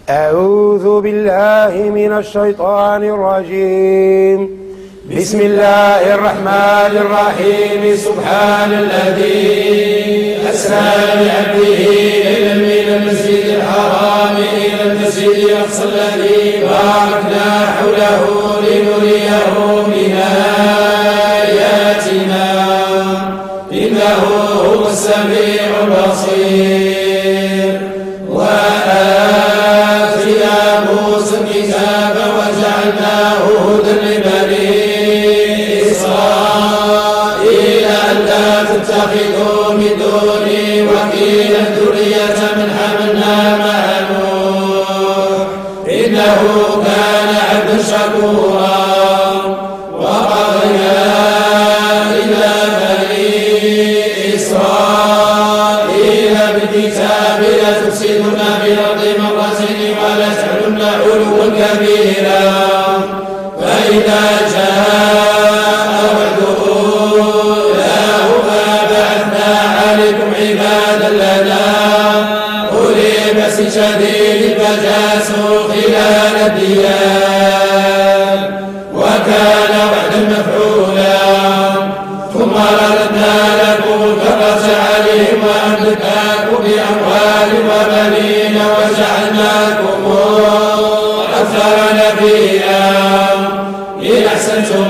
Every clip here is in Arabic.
أعوذ بالله من الشيطان الرجيم. بسم الله الرحمن الرحيم. سبحان الذي أسرى بعبده ليلا من المسجد الحرام إلى المسجد الأقصى الذي باركنا حوله لنريه من آياتنا إنه هو السميع البصير. وآتينا موسى الكتاب وجعلناه هدى لبني إسرائيل ألا تتخذوا من دوني وكيلا ذرية من حملنا مع نوح إنه كان عبدا شكورا. وقضينا إلى بني إسرائيل بالكتاب لتفسدن في الأرض مرتين ولتعلن علوا كبيرا. فإذا جاء وعد أولاهما بعثنا عليكم عبادا لنا أولي بأس شديد فجاسوا خلال الديار وكان وعدا مفعولا. ثم رددنا لكم الكرة عليهم وأمددناكم بأموال وبنين وجعلناكم أكثر نبيا. إن أحسنتم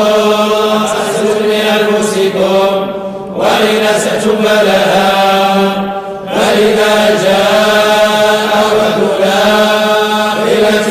لأنفسكم وإن أسأتم فلها. فإذا جاء وعد الآخرة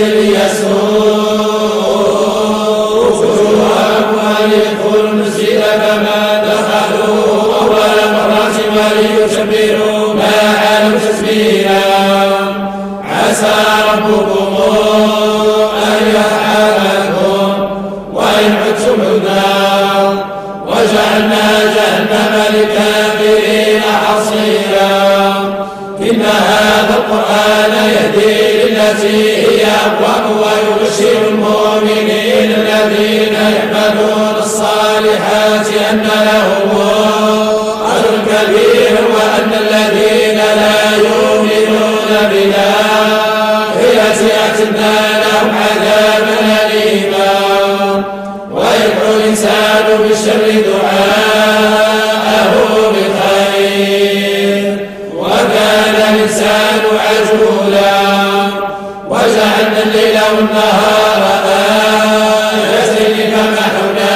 ليسوءوا وجوهكم وليدخلوا المسجد كما دخلوه أول مرة وليتبروا ما علوا تتبيرا. عسى ربكم أن يرحمكم وإن عدتم عدنا. وجعلنا جهنم للكافرين حصيرا. إن هذا القرآن يهدي للتي هي أقوم ويبشر المؤمنين الذين يعملون الصالحات أن لهم أجر كبير وأن الذين لا يؤمنون بالآخرة أعتدنا لهم عذابا أليما. ويدعو الإنسان بالشر دعاءه بالخير وكان الإنسان عجولا. وجعلنا الليل والنهار آيتين فمحونا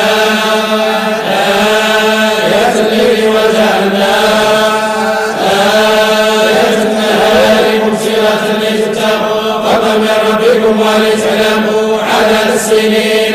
آية الليل وجعلنا آية النهار مبصرة لتبتغوا فضلا من ربكم ولتعلموا عدد السنين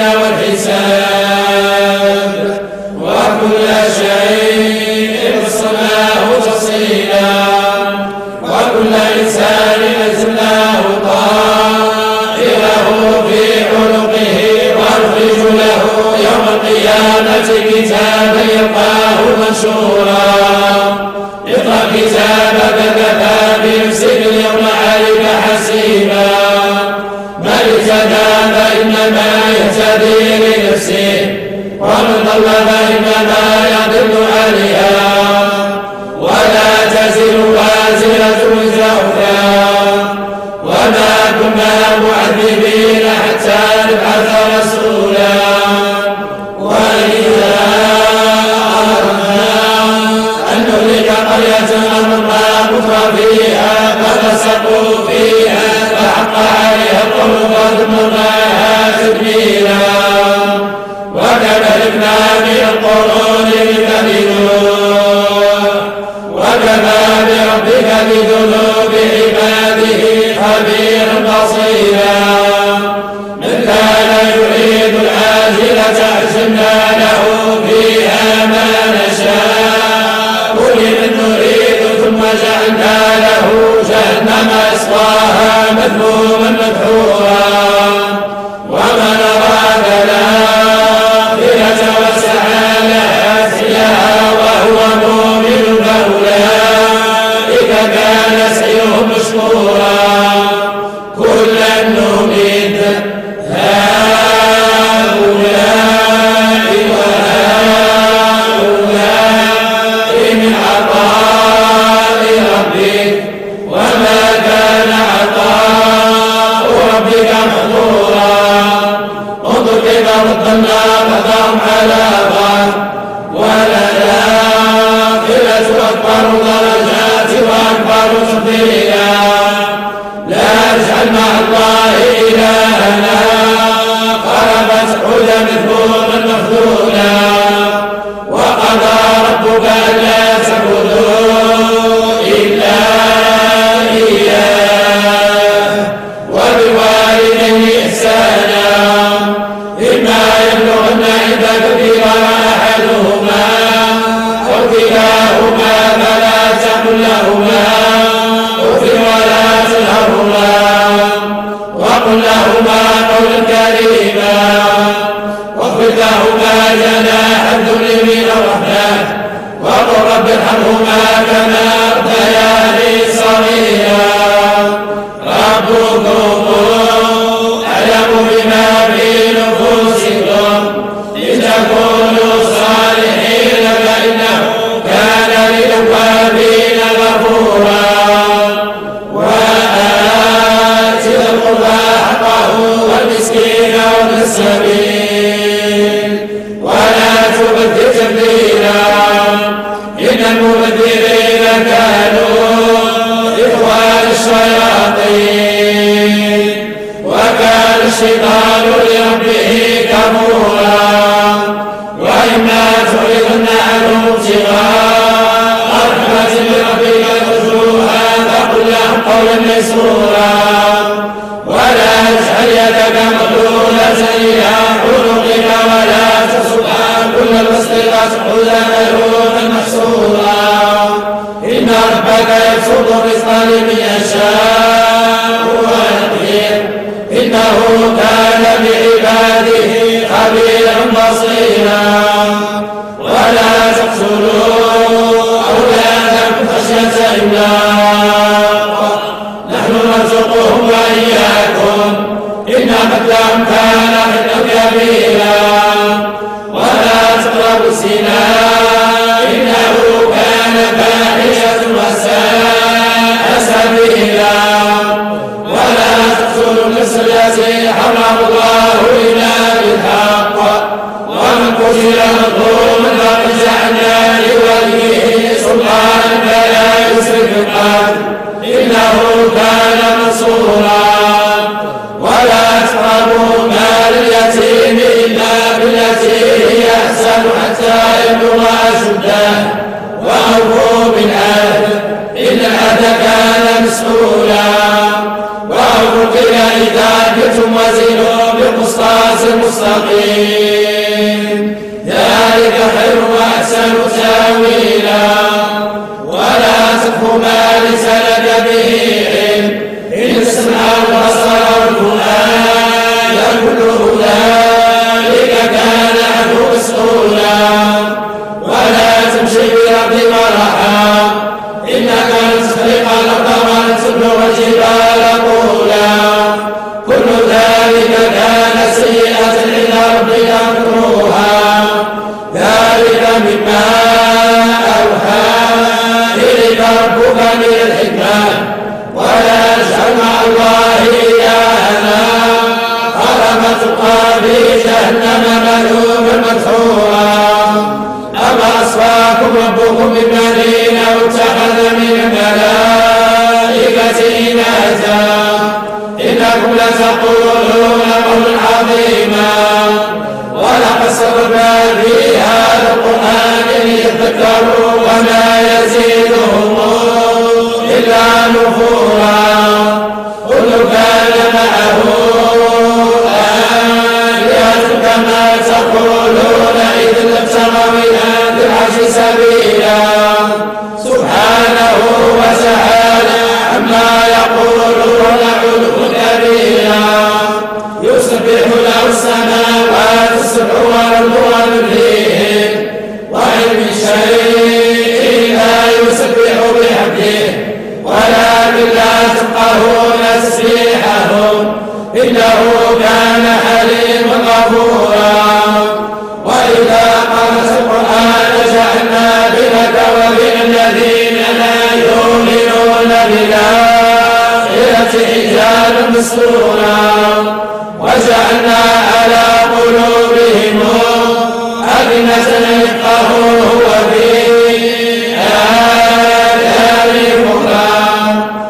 والحساب وكل شيء فصلناه تفصيلا. وكل إنسان ألزمناه طائره في عنقه ونخرج له يوم القيامة كتابا يلقاه منشورا. اقرأ كتابك كفى بنفسك اليوم عليك حسيبا. من اهتدى فإنما يهتدي لنفسه ومن ضل فإنما يضل عليها ولا تزر وازرة وزر أخرى. وما كنا معذبين حتى نبعث رسولا. وإذا أردنا أن نهلك قرية أمرنا مترفيها ففسقوا فيها فحق عليها القول فدمرناها تدميرا. وكم أهلكنا من القرون كثيرا. وكفى بربك بذنوب عباده خبيرا بصيرا. من كان يريد العاجلة عجلنا له فيها ما نشاء لمن نريد ثم جعلنا له جهنم يصلاها مذموما مدحورا. ومن أراد الآخرة وسعى لها سعيها وهو مؤمن فأولئك كان سعيهم مشكورا. كلا نمد هؤلاء وهؤلاء من عطاء ربك وما كان عطاء تفضيلا. لا تجعل مع الله إلهنا قربت حولا مثلوما مخذولا. وقضى ربك ألا تعبدوا إلا إياه وبالوالدين إحسانا. إما يبلغن عندك الكبر أحدهما أو كلاهما فلا تقل لهما أف ولا تنهرهما وقل لهما قولا كريما واخفض لهما جناح الذل من الرحمة وقل رب ارحمهما كما ربياني صغيرا. ربكم أعلم بما في نفوسكم إن تكونوا صالحين فإنه كان للأوابين غفورا. وآت ذا القربى حقه والمسكين وابن السبيل ولا تبذر تبذيرا إن المبذرين كانوا إخوان الشياطين وكان الشيطان لربه كفورا. وإما تعرضن عنهم ابتغاء رحمة من ربك ترجوها فقل لهم قولا ميسورا. ولا تجعل يدك مغلولة إلى عنقك ولا تبسطها كل البسط فتقعد ملوما محسورا. إن ربك يبسط الرزق لمن يشاء ويقدر إنه كان بعباده خبيرا بصيرا. ولا تقتلوا أولادكم خشية إملاق نحن نرزقهم وإياكم إن قتلهم كان خطأ كبيرا. ولا تقربوا الزنا إنه كان فاحشة وساء سبيلا. ولا تقتلوا النفس التي حرم الله إلا بالحق ومن قتل مظلوما فقد جعلنا لوليه سلطانا فلا يسرف في القتل إنه كان منصورا. ولا تقربوا مال اليتيم إلا بالتي هي أحسن حتى يبلغ أشده وأوفوا بالعهد إن العهد كان مسؤولا. وأوفوا الكيل إذا كلتم وزنوا بالقسطاس المستقيم ذلك خير وأحسن تأويلا. ولا تقف ما ليس لك به علم إن السمع والبصر والفؤاد كل أولئك كان عنه مسؤولا. ولا تمشي بالأرض مرحا إنك لن تخرق الأرض ولن تبلغ الجبال طولا. كل ذلك كان سيئة عند ربك مكروها. ذلك مما أوحى إليك ربك من الحكمة. ولا تجعل مع الله إلهنا خرم تلقى في جهنم ملوما مدحورا. أما أصفاكم ربكم ببنين واتخذ من الملائكة إناثا إنكم لتقولون قولا عظيما. ولقد صرفنا في هذا القرآن ليذكروا وما يزيدهم إلا نفورا. قل كان معه آلهة كما تقولون إذ لابتغوا إلى ذي العرش سبيلا. سبحانه وتعالى عما يقولون علوا كبيرا. يسبح له السماوات السبع والأرض ومن فيهن وإن من شيء لا يسبح بحمده ولكن لا تفقهون تسبيحهم إنه كان حليما غفورا. وإذا قرأت القرآن جعلنا بينك وبين الذين لا يؤمنون بالآخرة حجابا مستورا. وجعلنا على قلوبهم أكنة يفقهوه وفي آذانهم وقرا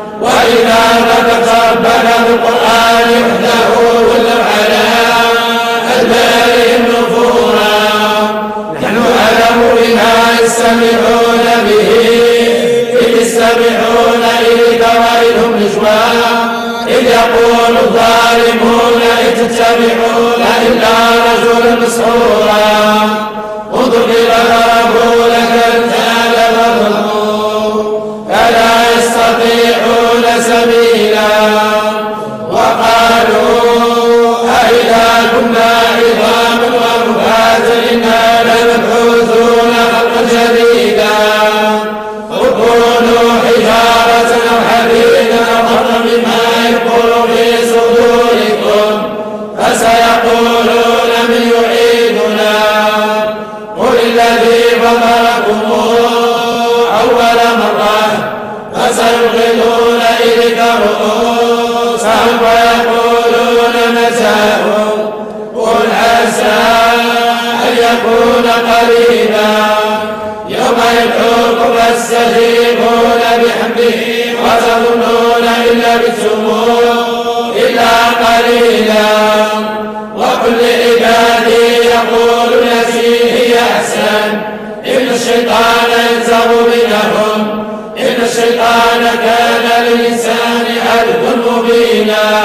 النجوى إذ يقول الظالمون إن تتبعون إلا رجلا مسحورا انظر كيف ضربوا لك الأمثال فضلوا فلا يستطيعون سبيلا وقالوا أإذا كنا عظاما ورفاتا إنا لمبعوثون خلقا جديدا كونوا حجارة أو حديدا أو خلقا مما يكبر في صدوركم فسيقولون من يعيدنا قل الذي فطركم أول مرة فسينغضون إليك رؤوسهم ويقولون متاه قل عسى أن يكون قريبا يوم يدعوكم فاستجيبون بحمده وتظنون إن لبثتم إلا قليلا وقل لعبادي يقول التي هي أحسن إن الشيطان ينزغ بينهم إن الشيطان كان للإنسان عدوا مبينا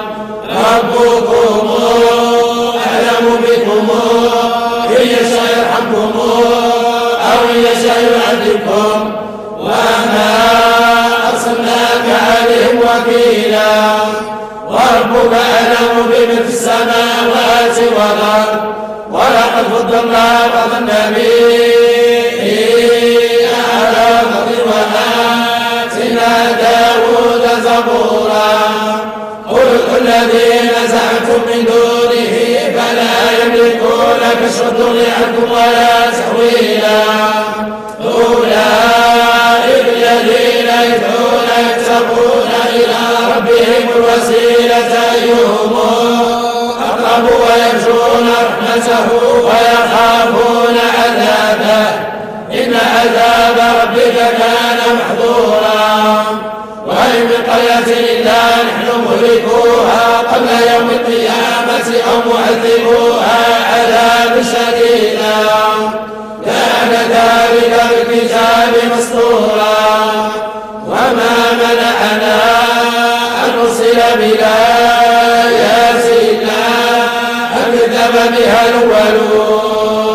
ربكم أعلم بكم إن يشاء يرحمكم أو إن يشاء يعذبكم وما أرسلناك عليهم وكيلا وربك أعلم بمن في السماوات والأرض ولقد فضلنا بعض النبيين على بعض وآتينا داود زبورا قل الذين زعمتم من دونه فلا يملكون كشف الضر عنكم ولا تحويلا أولئك الذين يدعون يبتغون إلى ربهم الوسيلة أيهم أقرب ويرجون رحمته ويخافون عذابه إن عذاب ربك كان محظورا وإن من قرية إلا نحن مهلكوها قبل يوم القيامة أو معذبوها عذابا شديدا كان ذلك بالكتاب مسطورا وما منعنا أن نرسل بالآيات إلا أن كذب بها الأولون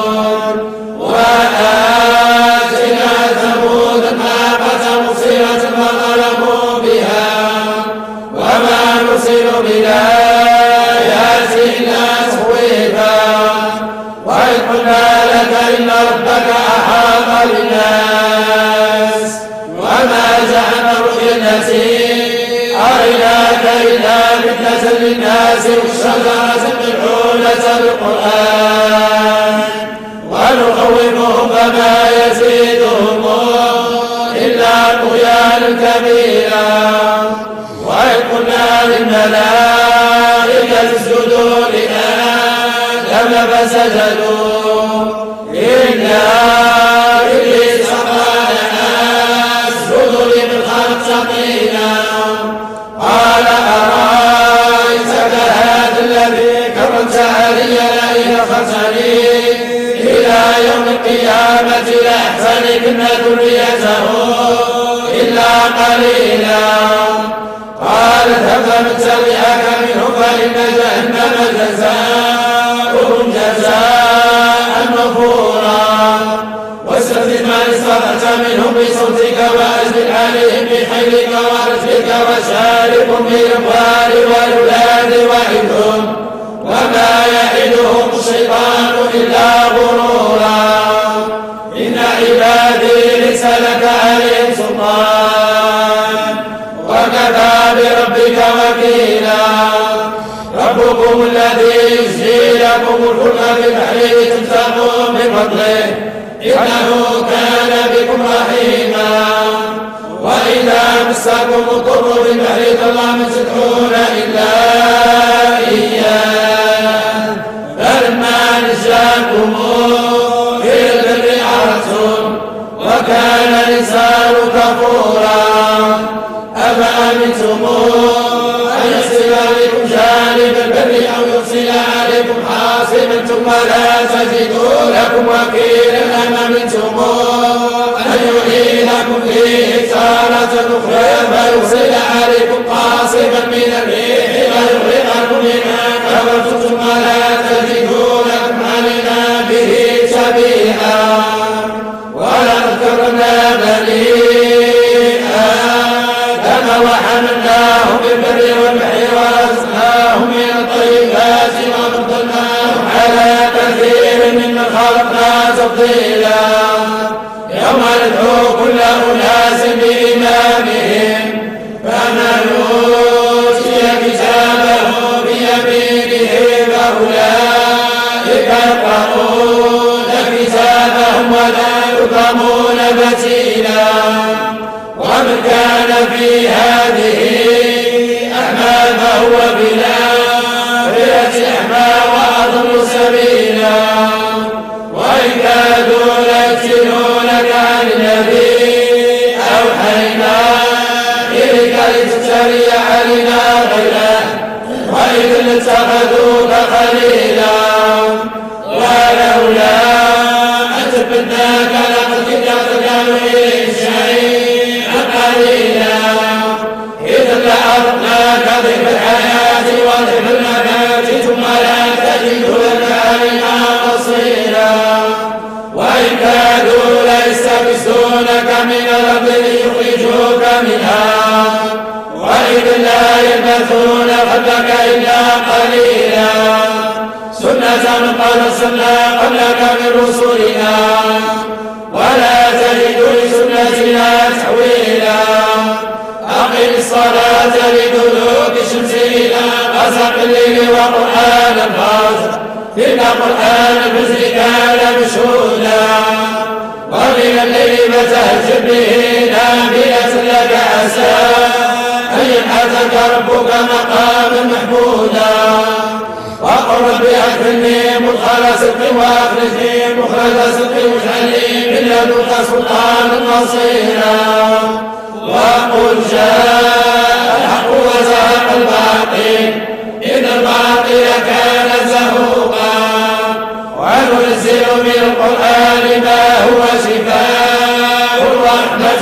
وآتينا ثمود الناقة مبصرة فظلموا بها وما نرسل بالآيات إلا تخويفا وإذ قلنا لك إن ربك أحاط بالناس وما جعلنا الرؤيا التي أريناك إلا فتنة للناس والشجرة الملعونة بالقرآن ونخوفهم فما يزيدهم إلا طغيانا كبيرا وإذ قلنا للملائكة اسجدوا لآدم فسجدوا إلا إبليس قال أسجد لمن خلقت طينا قال أرأيتك هذا الذي كرمت علي لئن أخرجني إلى يوم القيامة لأحترقن ذريته إلا قليلا قال اذهب فمن تبعك منهم فإن جهنم جزاؤهم جزاء مغفورا واستفزز من استطعت منهم بصوتك وأجلب عليهم بخيلك ورجلك وشاركهم بالأموال والأولاد وعدهم وما يعدهم الشيطان إلا غرورا إن عبادي ليس لك عليهم سلطان وكفى بربك وكيلا ربكم الذي يجزي لكم الفلك في البحر لتبتغوا من فضله إنه كان بكم رحيما وإذا مسكم الضر في البحر فما تدعون إلا إياه فلما نجاكم إلى البر عرفتم وكان الإنسان كفورا أفأمنتم أن يرسل عليكم جانب البر أو يرسل عليكم حاصبا ثم لا تجدوا لكم وكيلا أم أمنتم أن يعيدكم فيه تارة أخرى فيرسل عليكم آدم وحملناه بالبر والبحر ورزقناه من الطيبات وفضلناه على كثير ممن خلقنا تفضيلا يوم ندعو كل أناس بإمامهم فمن أوتي كتابه بيمينه فأولئك يقرؤون كتابهم ولا يظلمون فتيلا ومن كان في هذه أعمى فهو بالآخرة أعمى وأضل سبيلا وإن كادوا ليفتنونك عن الذي أوحينا إليك لتفتري علينا غيره وإذ اتخذوك خليلا ولولا أن ثبتناك لقد كنت تركن إليه شيئا قليلا إذا لأذقناك ضعف الحياة وضعف الممات ثم لا تجد لك علينا نصيرا وإن كادوا ليستفزونك من الأرض ليخرجوك منها وإذا لا يلبثون خلفك إلا قليلا سنة من قد أرسلنا قبلك من رسلنا ولا تجد لسنتنا تحويلا أقم الصلاة لدلوك الشمس إلى غسق الليل وقرآن الفجر إن قرآن الفجر كان مشهودا ومن الليل فتهجد به نافلة لك عسى أن يبعثك ربك مقاما محمودا وقل رب أدخلني مدخل صدق وأخرجني مخرج صدق واجعلني من لدنك سلطانا نصيرا وقل جاء الحق وزهق الباطل إن الباطل كان زهوقا وننزل من القرآن ما هو شفاء ورحمة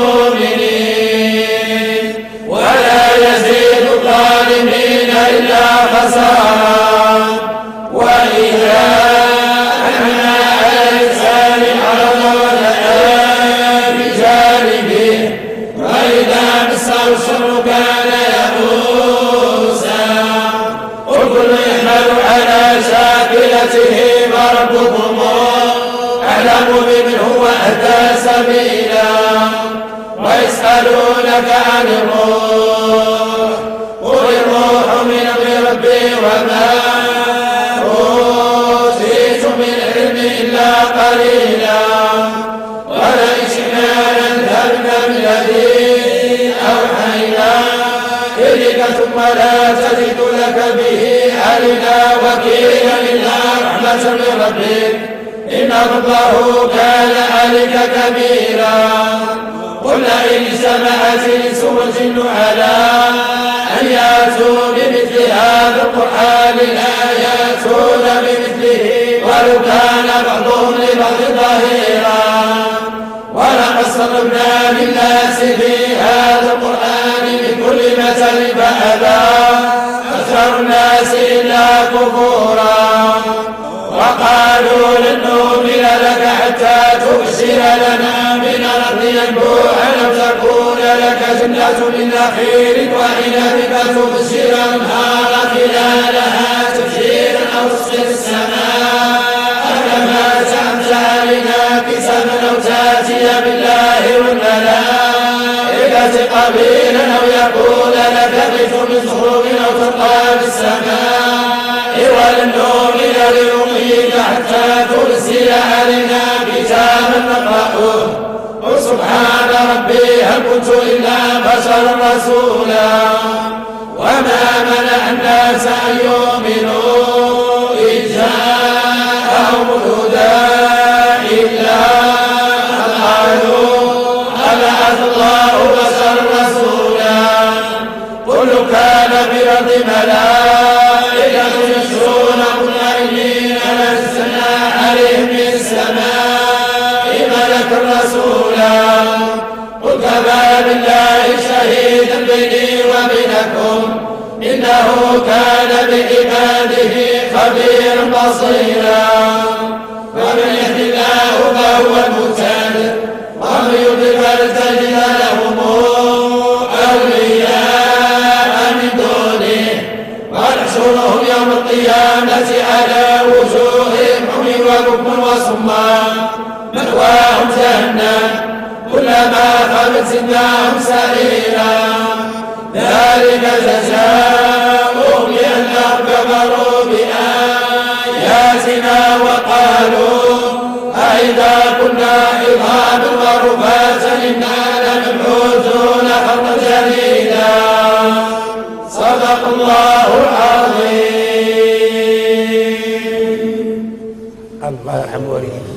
للمؤمنين ولا يزيد الظالمين إلا خسارا وإذا أنعمنا على الإنسان أعرض ونأى بجانبه وإذا مسه الشر كان يئوسا قل كل يعمل على شاكلته فربكم أعلم بمن هو أهدى سبيلا ويسألونك عن الروح قل الروح من أمر ربي وما أوتيت من علم إلا قليلا ولئن شئنا لنذهبن بالذي أوحينا إليك ثم لا تجد لك به علينا وكيلا إلا رحمة من ربك إن فضله كان عليك كبيرا قل إن اجتمعت الإنس والجن على أن يأتوا بمثل هذا القرآن لا يأتون بمثله ولو كان بعضهم لبعض ظهيرا ولقد صرفنا للناس في هذا القرآن من كل مثل فأبى أكثر الناس إلا كفورا وقالوا لن نؤمن لك حتى تبشر لنا من الأرض ينبوعا أو تكون لك جنة من نخيل وعنب فتبشر الأنهار خلالها تفجيرا أو تسقي السماء كما زعمت علينا كسبا أو تأتي بالله والملائكة قبيلا أو يقول لك بيت من زخرف أو ترقى بالسماء ولن نؤمن لرقيك حتى ترسل علينا كتابا نقرأه قل سبحان ربي هل كنت إلا بشرا رسولا وما منع الناس أن يؤمنوا إذ جاءهم الهدى إلا أن قالوا أبعث الله بشرا رسولا قل كان في الأرض ملائكة يمشون مطمئنين نزلنا عليهم من السماء ملكا رسولا قل كفى بالله شهيدا بيني وبينكم إنه كان بعباده خبيرا بصيرا ومن يهد الله فهو المهتد ومن يضلل كنا إرهابا ورفاسا إنا لمبعوثون خلقا جديدا. صدق الله العظيم. الله يرحمه وليه.